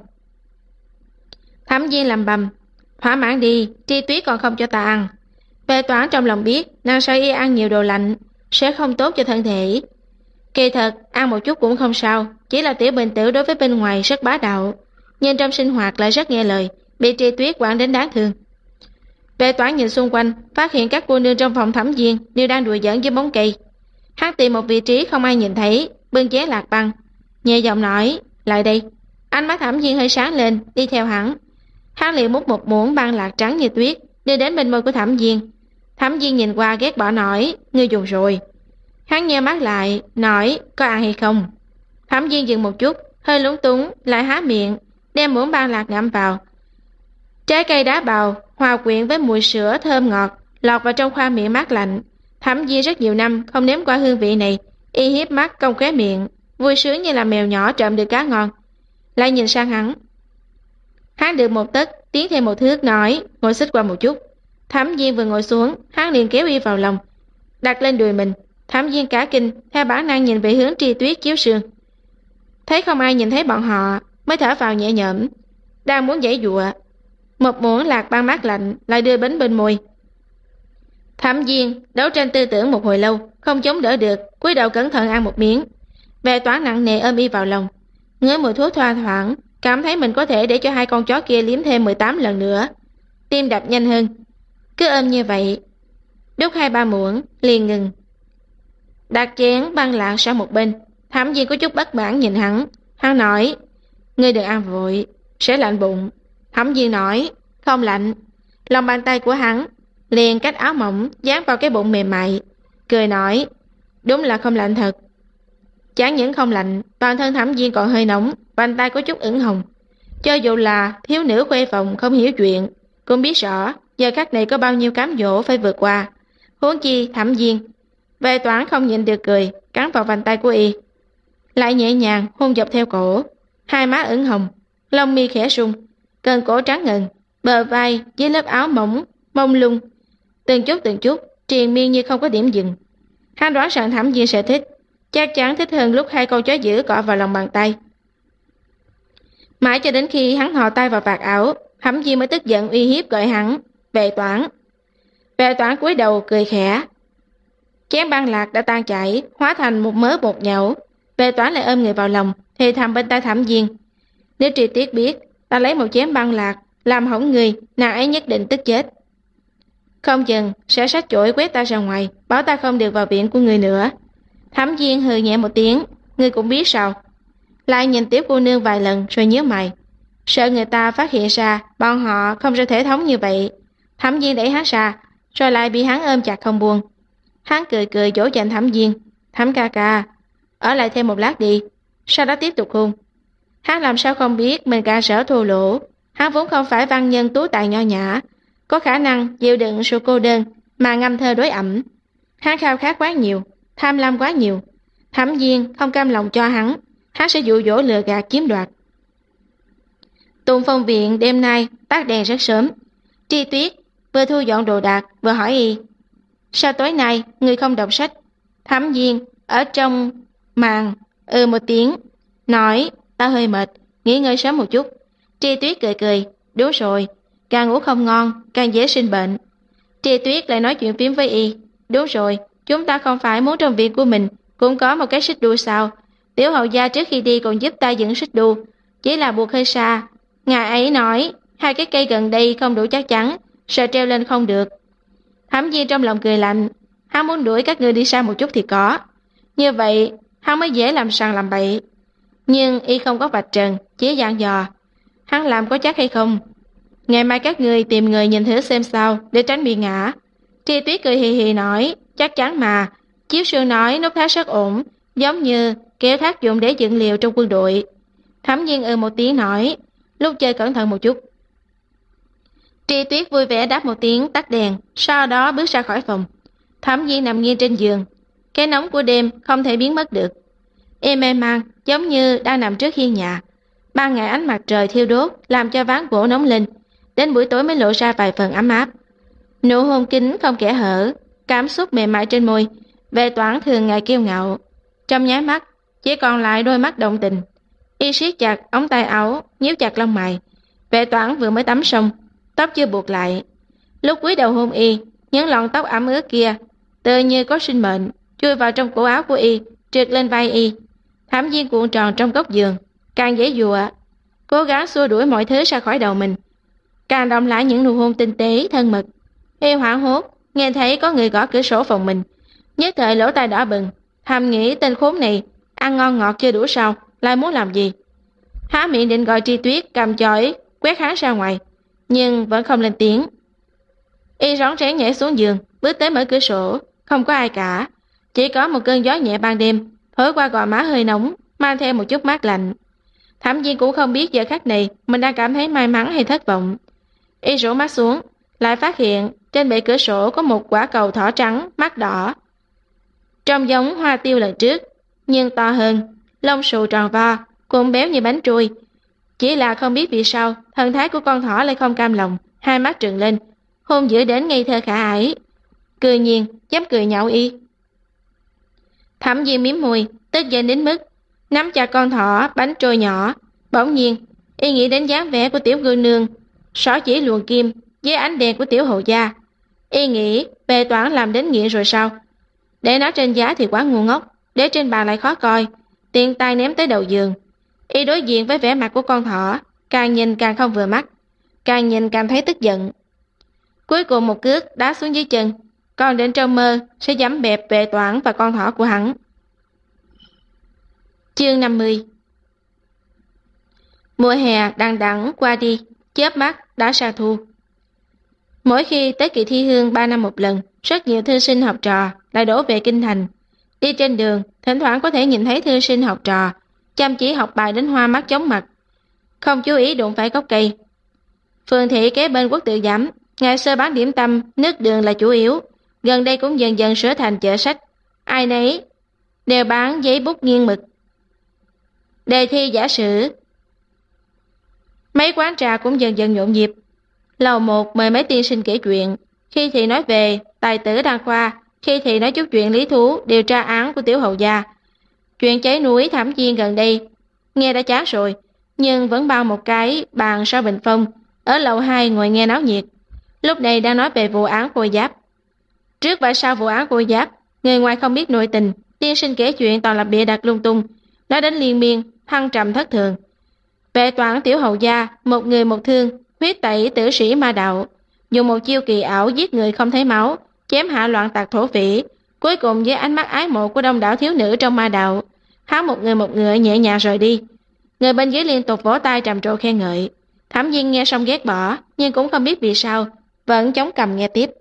Thẩm Viên lầm bầm, thỏa mãn đi, Tri Tuyết còn không cho ta ăn. Vệ Toản trong lòng biết, nàng sợ y ăn nhiều đồ lạnh sẽ không tốt cho thân thể. Kỳ thật, ăn một chút cũng không sao, chỉ là tiểu bình tử đối với bên ngoài rất bá đạo, nhưng trong sinh hoạt lại rất nghe lời, bị Tri Tuyết quản đến đáng thương. Vệ Toản nhìn xung quanh, phát hiện các cô nương trong phòng Thẩm Viên đều đang đùa giỡn với bóng cây. Hắn tìm một vị trí không ai nhìn thấy, bưng chén lạc băng, nhẹ giọng nói, lại đây. Ánh mắt Thẩm Viên hơi sáng lên, đi theo hắn. Hắn liền múc một muỗng băng lạc trắng như tuyết, đưa đến bên môi của Thẩm Viên. Thẩm Viên nhìn qua ghét bỏ nói, ngươi dùng rồi. Hắn nheo mắt lại, nói, có ăn hay không? Thẩm Viên dừng một chút, hơi lúng túng, lại há miệng, đem muỗng băng lạc ngậm vào. Trái cây đá bào, hòa quyện với mùi sữa thơm ngọt, lọt vào trong khoang miệng mát lạnh. Thẩm Viên rất nhiều năm không nếm qua hương vị này, y hiếp mắt cong khóe miệng, vui sướng như là mèo nhỏ trộm được cá ngon. Lại nhìn sang hắn. Hắn được một tấc, tiến thêm một thước, nói, ngồi xích qua một chút. Thẩm Viên vừa ngồi xuống, hắn liền kéo y vào lòng, đặt lên đùi mình. Thẩm Viên cả kinh, theo bản năng nhìn về hướng Tri Tuyết chiếu sương. Thấy không ai nhìn thấy bọn họ, mới thở vào nhẹ nhõm, đang muốn giãy giụa. Một muỗng lạc băng mát lạnh lại đưa bánh bên môi. Thẩm Viên đấu tranh tư tưởng một hồi lâu, không chống đỡ được, cúi đầu cẩn thận ăn một miếng. Vệ Toản nặng nề ôm y vào lòng, ngửi mùi thuốc thoang thoảng, cảm thấy mình có thể để cho 2 con chó kia liếm thêm 18 lần nữa. Tim đập nhanh hơn, cứ ôm như vậy, đút 2-3 muỗng liền ngừng. Đặt chén băng lạc sang một bên. Thẩm Viên có chút bất mãn nhìn hắn. Hắn nói, ngươi đừng ăn vội, sẽ lạnh bụng. Thẩm Viên nói, không lạnh. Lòng bàn tay của hắn liền cách áo mỏng dán vào cái bụng mềm mại, cười nói, đúng là không lạnh thật. Chẳng những không lạnh, toàn thân Thẩm Viên còn hơi nóng, bàn tay có chút ửng hồng. Cho dù là thiếu nữ khuê phòng không hiểu chuyện, cũng biết rõ giờ khắc này có bao nhiêu cám dỗ phải vượt qua. Huống chi Thẩm Viên. Vệ Toản không nhịn được cười, cắn vào vành tay của y, lại nhẹ nhàng hôn dọc theo cổ. Hai má ửng hồng, lông mi khẽ rung, cần cổ trắng ngần, bờ vai dưới lớp áo mỏng, mông lung, từng chút, triền miên như không có điểm dừng. Hắn đoán rằng Thẩm Viên sẽ thích, chắc chắn thích hơn lúc hai con chó dữ cọ vào lòng bàn tay. Mãi cho đến khi hắn thò tay vào vạt áo, Thẩm Viên mới tức giận uy hiếp gọi hắn, Vệ Toản. Vệ Toản cúi đầu cười khẽ. Chén băng lạc đã tan chảy, hóa thành một mớ bột nhão. Vệ Toản lại ôm người vào lòng, thì thầm bên tai Thẩm Viên. Nếu Tri Tuyết biết ta lấy một chén băng lạc làm hỏng người, nàng ấy nhất định tức chết. Không chừng sẽ xách chổi quét ta ra ngoài, bảo ta không được vào viện của người nữa. Thẩm Viên hừ nhẹ một tiếng, ngươi cũng biết sao. Lại nhìn Tiểu cô nương vài lần rồi nhíu mày, sợ người ta phát hiện ra bọn họ không ra thể thống như vậy. Thẩm Viên đẩy hắn ra, rồi lại bị hắn ôm chặt không buông. Hắn cười cười dỗ dành Thẩm Viên. Thẩm ca ca, ở lại thêm một lát đi, sau đó tiếp tục hôn. Hắn làm sao không biết mình ca sở thô lỗ. Hắn vốn không phải văn nhân tú tài nho nhã, có khả năng chịu đựng sự cô đơn mà ngâm thơ đối ẩm. Hắn khao khát quá nhiều, tham lam quá nhiều. Thẩm Viên không cam lòng cho hắn sẽ dụ dỗ lừa gạt chiếm đoạt. Tùng Phong viện đêm nay tắt đèn rất sớm. Tri Tuyết vừa thu dọn đồ đạc vừa hỏi y, sao tối nay người không đọc sách? Thẩm Viên ở trong màn một tiếng, nói ta hơi mệt, nghỉ ngơi sớm một chút. Tri Tuyết cười cười, đúng rồi, càng ngủ không ngon càng dễ sinh bệnh. Tri Tuyết lại nói chuyện phím với y, đúng rồi, chúng ta không phải muốn trong viện của mình cũng có một cái xích đu sao? Tiểu hầu gia trước khi đi còn giúp ta dựng xích đu, chỉ là buộc hơi xa. Ngài ấy nói hai cái cây gần đây không đủ chắc chắn, sợ treo lên không được. Thẩm Viên trong lòng cười lạnh, hắn muốn đuổi các ngươi đi xa một chút thì có, như vậy hắn mới dễ làm sằng làm bậy. Nhưng y không có vạch trần, chỉ dặn dò, hắn làm có chắc hay không? Ngày mai các ngươi tìm người nhìn thử xem sao, để tránh bị ngã. Tri Tuyết cười hì hì nói, chắc chắn mà. Chiếu Sư nói nút thắt rất ổn, giống như kéo thác dùng để dựng liều trong quân đội. Thẩm Viên một tiếng nói, lúc chơi cẩn thận một chút. Tri Tuyết vui vẻ đáp một tiếng tắt đèn, sau đó bước ra khỏi phòng. Thẩm Viên nằm nghiêng trên giường, cái nóng của đêm không thể biến mất được. Y mê man giống như đang nằm trước hiên nhà. Ban ngày ánh mặt trời thiêu đốt làm cho ván gỗ nóng lên, đến buổi tối mới lộ ra vài phần ấm áp. Nụ hôn kín không kẽ hở, cảm xúc mềm mại trên môi. Vệ Toản thường ngày kiêu ngạo, trong nháy mắt chỉ còn lại đôi mắt động tình. Y siết chặt ống tay áo, nhíu chặt lông mày. Vệ Toản vừa mới tắm xong, tóc chưa buộc lại. Lúc cúi đầu hôn y, những lọn tóc ẩm ướt kia tự như có sinh mệnh chui vào trong cổ áo của y, trượt lên vai y. Thẩm Viên cuộn tròn trong góc giường, càng dễ dụa, cố gắng xua đuổi mọi thứ ra khỏi đầu mình, càng động lại những nụ hôn tinh tế thân mật. Y hoảng hốt nghe thấy có người gõ cửa sổ phòng mình, nhất thời lỗ tai đỏ bừng, thầm nghĩ tên khốn này ăn ngon ngọt chưa đủ sao, lại muốn làm gì. Há miệng định gọi Tri Tuyết cầm chổi quét hắn ra ngoài, nhưng vẫn không lên tiếng. Y rón rén nhảy xuống giường, bước tới mở cửa sổ, không có ai cả, chỉ có một cơn gió nhẹ ban đêm thổi qua gò má hơi nóng, mang theo một chút mát lạnh. Thẩm Viên cũng không biết giờ khắc này mình đang cảm thấy may mắn hay thất vọng. Y rũ mắt xuống, lại phát hiện trên bệ cửa sổ có một quả cầu thỏ trắng, mắt đỏ, trông giống hoa tiêu lần trước, nhưng to hơn, lông xù tròn vo, cuộn béo như bánh trôi. Chỉ là không biết vì sao thần thái của con thỏ lại không cam lòng, hai mắt trừng lên, hôn dữ đến ngây thơ khả ái. Cười nhiên, dám cười nhạo y. Thẩm Viên mím môi, tức giận đến mức nắm chặt con thỏ bánh trôi nhỏ. Bỗng nhiên y nghĩ đến dáng vẻ của tiểu cô nương xỏ chỉ luồn kim với ánh đèn của tiểu hầu gia. Y nghĩ Vệ Toản làm đến nghiện rồi sao? Để nó trên giá thì quá ngu ngốc, để trên bàn lại khó coi, tiện tay ném tới đầu giường. Y đối diện với vẻ mặt của con thỏ, càng nhìn càng không vừa mắt, càng nhìn càng thấy tức giận. Cuối cùng một cước đá xuống dưới chân, còn định trong mơ sẽ giẫm bẹp Vệ Toản và con thỏ của hắn. Chương 50. Mùa hè đằng đẵng qua đi, chớp mắt đã sang thu. Mỗi khi tới kỳ thi hương 3 năm một lần, rất nhiều thư sinh học trò lại đổ về kinh thành. Đi trên đường, thỉnh thoảng có thể nhìn thấy thư sinh học trò chăm chỉ học bài đến hoa mắt chóng mặt, không chú ý đụng phải gốc cây. Phường thị kế bên Quốc Tự Giám, ngày xưa bán điểm tâm, nước đường là chủ yếu, gần đây cũng dần dần sửa thành chợ sách. Ai nấy đều bán giấy bút nghiêng mực, đề thi giả sử. Mấy quán trà cũng dần dần nhộn nhịp. Lầu 1 mời mấy tiên sinh kể chuyện, khi thì nói về tài tử đăng khoa, khi thì nói chút chuyện lý thú điều tra án của Tiểu hầu gia. Chuyện cháy núi Thảm Viên gần đây nghe đã chán rồi, nhưng vẫn bao một cái bàn sau bình phong ở lầu 2 ngồi nghe náo nhiệt. Lúc này đang nói về vụ án Khôi Giáp. Trước và sau vụ án Khôi Giáp, người ngoài không biết nội tình, tiên sinh kể chuyện toàn là bịa đặt lung tung, nói đến liên miên, thăng trầm thất thường. Vệ toán Tiểu hầu gia, một người một thương, huyết tẩy tử sĩ ma đạo, dùng một chiêu kỳ ảo giết người không thấy máu, chém hạ loạn tạc thổ phỉ, cuối cùng với ánh mắt ái mộ của đông đảo thiếu nữ trong ma đạo, hắn một người nhẹ nhàng rời đi. Người bên dưới liên tục vỗ tay trầm trồ khen ngợi. Thẩm Viên nghe xong ghét bỏ, nhưng cũng không biết vì sao, vẫn chống cằm nghe tiếp.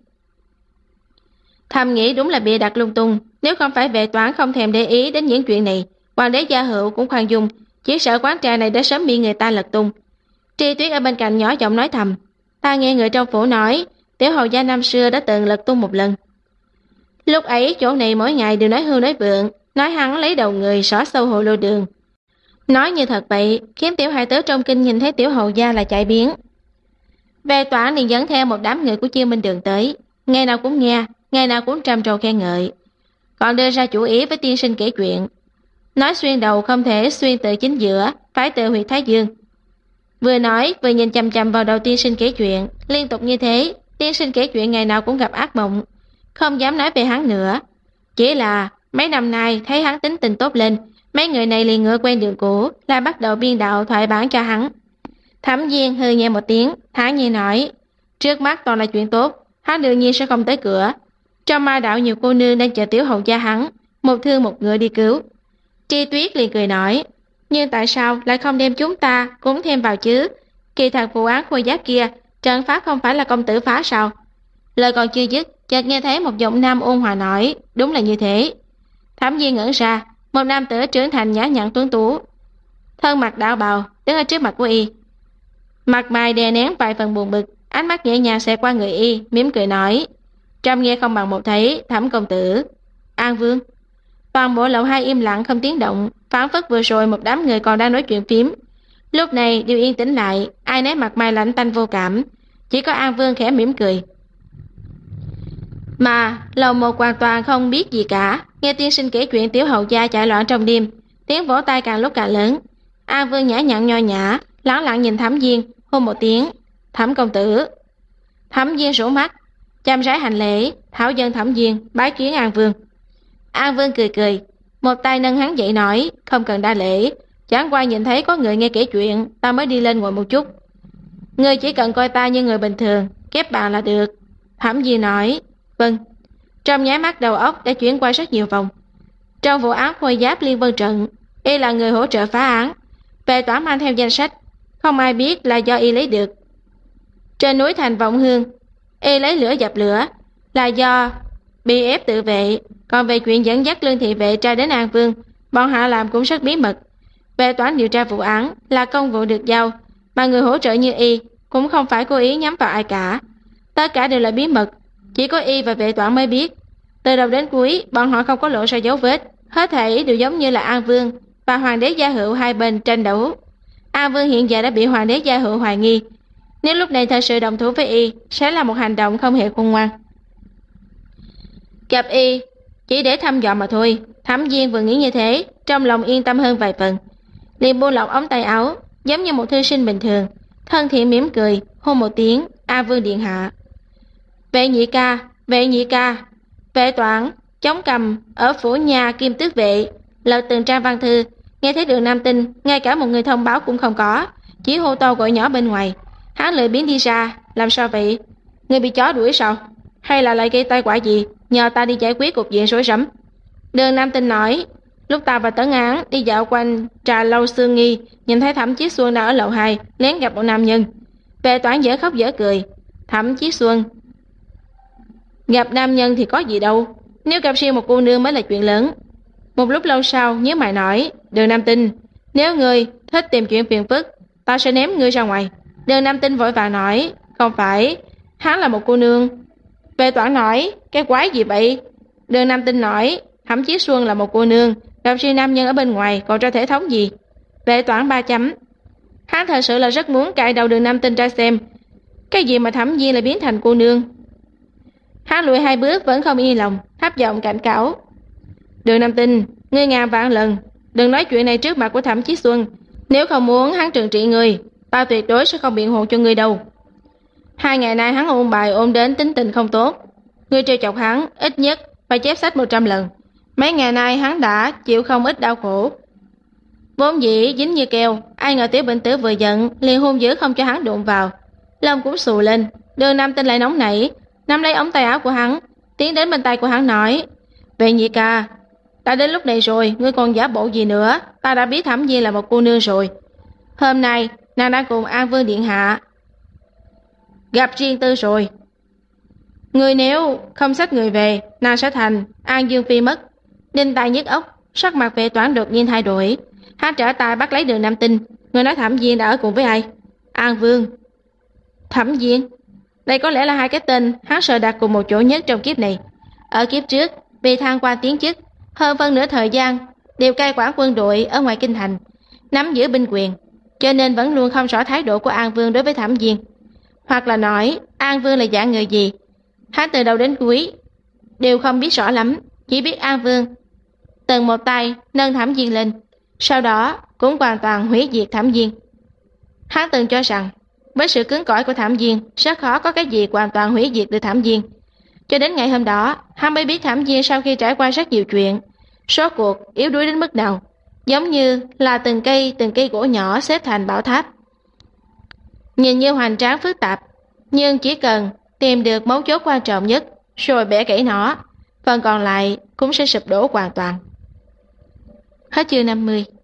Thầm nghĩ đúng là bịa đặt lung tung, nếu không phải vệ toán không thèm để ý đến những chuyện này, hoàng đế Gia Hữu cũng khoan dung, chỉ sợ quán trà này đã sớm bị người ta lật tung. Tri Tuyết ở bên cạnh nhỏ giọng nói thầm, ta nghe người trong phủ nói, Tiểu hầu gia năm xưa đã từng lật tung một lần. Lúc ấy chỗ này mỗi ngày đều nói hưu nói vượng, nói hắn lấy đầu người xỏ sâu hồ lô đường. Nói như thật vậy, khiến tiểu hài tử trong kinh nhìn thấy Tiểu hầu gia là chạy biến. Về tòa liền dẫn theo một đám người của Chiêu Minh Đường tới, ngày nào cũng nghe, ngày nào cũng trầm trồ khen ngợi. Còn đưa ra chủ ý với tiên sinh kể chuyện, nói xuyên đầu không thể xuyên từ chính giữa, phải từ huyệt thái dương. Vừa nói vừa nhìn chằm chằm vào đầu tiên sinh kể chuyện, liên tục như thế, tiên sinh kể chuyện ngày nào cũng gặp ác mộng, không dám nói về hắn nữa. Chỉ là mấy năm nay thấy hắn tính tình tốt lên, mấy người này liền ngựa quen đường cũ, lại bắt đầu biên đạo thoại bản cho hắn. Thẩm Viên hừ nhẹ một tiếng, thản nhiên nói, trước mắt toàn là chuyện tốt, hắn đương nhiên sẽ không tới cửa. Trong ma đạo nhiều cô nương đang chờ Tiểu hầu gia hắn, một thương một ngựa đi cứu. Tri Tuyết liền cười nói, nhưng tại sao lại không đem chúng ta cũng thêm vào chứ? Kỳ thật vụ án Khôi Giáp kia, trận phá không phải là công tử phá sao? Lời còn chưa dứt, chợt nghe thấy một giọng nam ôn hòa nói, đúng là như thế. Thẩm Viên ngẩn ra, một nam tử trưởng thành nhã nhặn tuấn tú, thân mặc đạo bào, đứng ở trước mặt của y. Mặt mày đè nén vài phần buồn bực, ánh mắt nhẹ nhàng xẹt qua người y, mỉm cười nói, trâm nghe không bằng một thấy, Thẩm công tử. An Vương. Toàn bộ lầu 2 im lặng không tiếng động, phảng phất vừa rồi một đám người còn đang nói chuyện phím. Lúc này đều yên tĩnh lại, ai nấy mặt mày lạnh tanh vô cảm, chỉ có An Vương khẽ mỉm cười. Mà lầu 1 hoàn toàn không biết gì cả, nghe tiên sinh kể chuyện Tiểu hầu gia chạy loạn trong đêm, tiếng vỗ tay càng lúc càng lớn. An Vương nhã nhặn nho nhã, lẳng lặng nhìn Thẩm Viên, hôn một tiếng, Thẩm công tử. Thẩm Viên sổ mắt, chăm rãi hành lễ, thảo dân Thẩm Viên bái kiến An Vương. An Vương cười cười, một tay nâng hắn dậy nói, không cần đa lễ, chẳng qua nhìn thấy có người nghe kể chuyện, ta mới đi lên ngồi một chút. Ngươi chỉ cần coi ta như người bình thường, kép bàn là được. Thẩm Viên nói, vâng. Trong nháy mắt đầu óc đã chuyển qua rất nhiều vòng. Trong vụ án Khôi Giáp Liên Vân Trận, y là người hỗ trợ phá án, về tỏa mang theo danh sách, không ai biết là do y lấy được. Trên núi Thành Vọng Hương, y lấy lửa dập lửa, là do bị ép tự vệ. Còn về chuyện dẫn dắt Lương thị vệ tra đến An Vương, bọn họ làm cũng rất bí mật. Về toán điều tra vụ án là công vụ được giao, mà người hỗ trợ như y cũng không phải cố ý nhắm vào ai cả. Tất cả đều là bí mật, chỉ có y và vệ toán mới biết. Từ đầu đến cuối, bọn họ không có lộ ra dấu vết, hết thảy đều giống như là An Vương và Hoàng đế Gia Hữu hai bên tranh đấu. An Vương hiện giờ đã bị Hoàng đế Gia Hữu hoài nghi, nếu lúc này thật sự đồng thủ với y, sẽ là một hành động không hề khôn ngoan. Gặp y chỉ để thăm dò mà thôi. Thẩm Viên vừa nghĩ như thế, trong lòng yên tâm hơn vài phần, liền buông lỏng ống tay áo, giống như một thư sinh bình thường, thân thiện mỉm cười, hôn một tiếng, An Vương điện hạ. Vệ nhị ca, vệ nhị ca. Vệ toản chống cầm ở phủ nhà Kim Tước vệ, lật từng trang văn thư, nghe thấy Đường Nam tin, ngay cả một người thông báo cũng không có, chỉ hô to gọi nhỏ bên ngoài. Hắn lười biến đi ra, làm sao vậy? Người bị chó đuổi sao? Hay là lại gây tai họa gì, nhờ ta đi giải quyết cục diện rối rắm? Đường Nam tin nói, lúc ta và Tấn Án đi dạo quanh trà lâu Sương Nghi, nhìn thấy Thẩm Chí Xuân đang ở lầu 2, lén gặp một nam nhân. Vệ toán dở khóc dở cười. Thẩm Chí Xuân gặp nam nhân thì có gì đâu, nếu gặp riêng một cô nương mới là chuyện lớn. Một lúc lâu sau nhớ mày nói, Đường Nam tin, nếu ngươi thích tìm chuyện phiền phức, ta sẽ ném ngươi ra ngoài. Đường Nam tin vội vàng nói, không phải, hắn là một cô nương. Vệ toán nói, cái quái gì vậy? Đường Nam tin nói, Thẩm Chí Xuân là một cô nương, gặp riêng nam nhân ở bên ngoài còn ra thể thống gì? Vệ toán 3 chấm. Hắn thật sự là rất muốn cạy đầu Đường Nam tin ra xem, Cái gì mà Thẩm Viên lại biến thành cô nương? Hắn lùi 2 bước vẫn không yên lòng, thấp giọng cảnh cáo. Đường Nam Tinh, ngươi ngàn vạn lần đừng nói chuyện này trước mặt của Thẩm Chí Xuân, nếu không muốn hắn trừng trị ngươi, ta tuyệt đối sẽ không biện hộ cho ngươi đâu. 2 ngày nay hắn ôn bài ôn đến tính tình không tốt, ngươi trêu chọc hắn ít nhất phải chép sách 100 lần. Mấy ngày nay hắn đã chịu không ít đau khổ, vốn dĩ dính như keo, ai ngờ Tiểu Bình Tử vừa giận liền hung dữ không cho hắn đụng vào, lông cũng xù lên. Đường Nam Tinh lại nóng nảy, nắm lấy ống tay áo của hắn, tiến đến bên tay của hắn nói: "Về nhị ca, đã đến lúc này rồi, ngươi còn giả bộ gì nữa? Ta đã biết Thẩm Viên là một cô nương rồi. Hôm nay nàng đang cùng An Vương điện hạ gặp riêng tư rồi. Ngươi nếu không xách người về, nàng sẽ thành An Dương Phi mất." Đinh tai nhức óc, sắc mặt Vệ Toản đột nhiên thay đổi. Hắn trở tay bắt lấy Đường Nam Tinh. Người nói Thẩm Viên đã ở cùng với ai? An Vương. Thẩm Viên, đây có lẽ là 2 cái tên hắn sợ đặt cùng một chỗ nhất trong kiếp này. Ở kiếp trước, vì thăng quan tiến chức, hơn phân nửa thời gian đều cai quản quân đội ở ngoài kinh thành, nắm giữ binh quyền, cho nên vẫn luôn không rõ thái độ của An Vương đối với Thẩm Viên. Hoặc là nói An Vương là dạng người gì, hắn từ đầu đến cuối đều không biết rõ lắm, chỉ biết An Vương từng một tay nâng Thẩm Viên lên, sau đó cũng hoàn toàn hủy diệt Thẩm Viên. Hắn từng cho rằng với sự cứng cỏi của Thẩm Viên rất khó có cái gì hoàn toàn hủy diệt được Thẩm Viên. Cho đến ngày hôm đó, hắn mới biết Thẩm Viên sau khi trải qua rất nhiều chuyện, rốt cuộc yếu đuối đến mức nào, giống như là từng cây gỗ nhỏ xếp thành bảo tháp. Nhìn như hoành tráng phức tạp, nhưng chỉ cần tìm được mấu chốt quan trọng nhất rồi bẻ gãy nó, phần còn lại cũng sẽ sụp đổ hoàn toàn. Hết chương 50.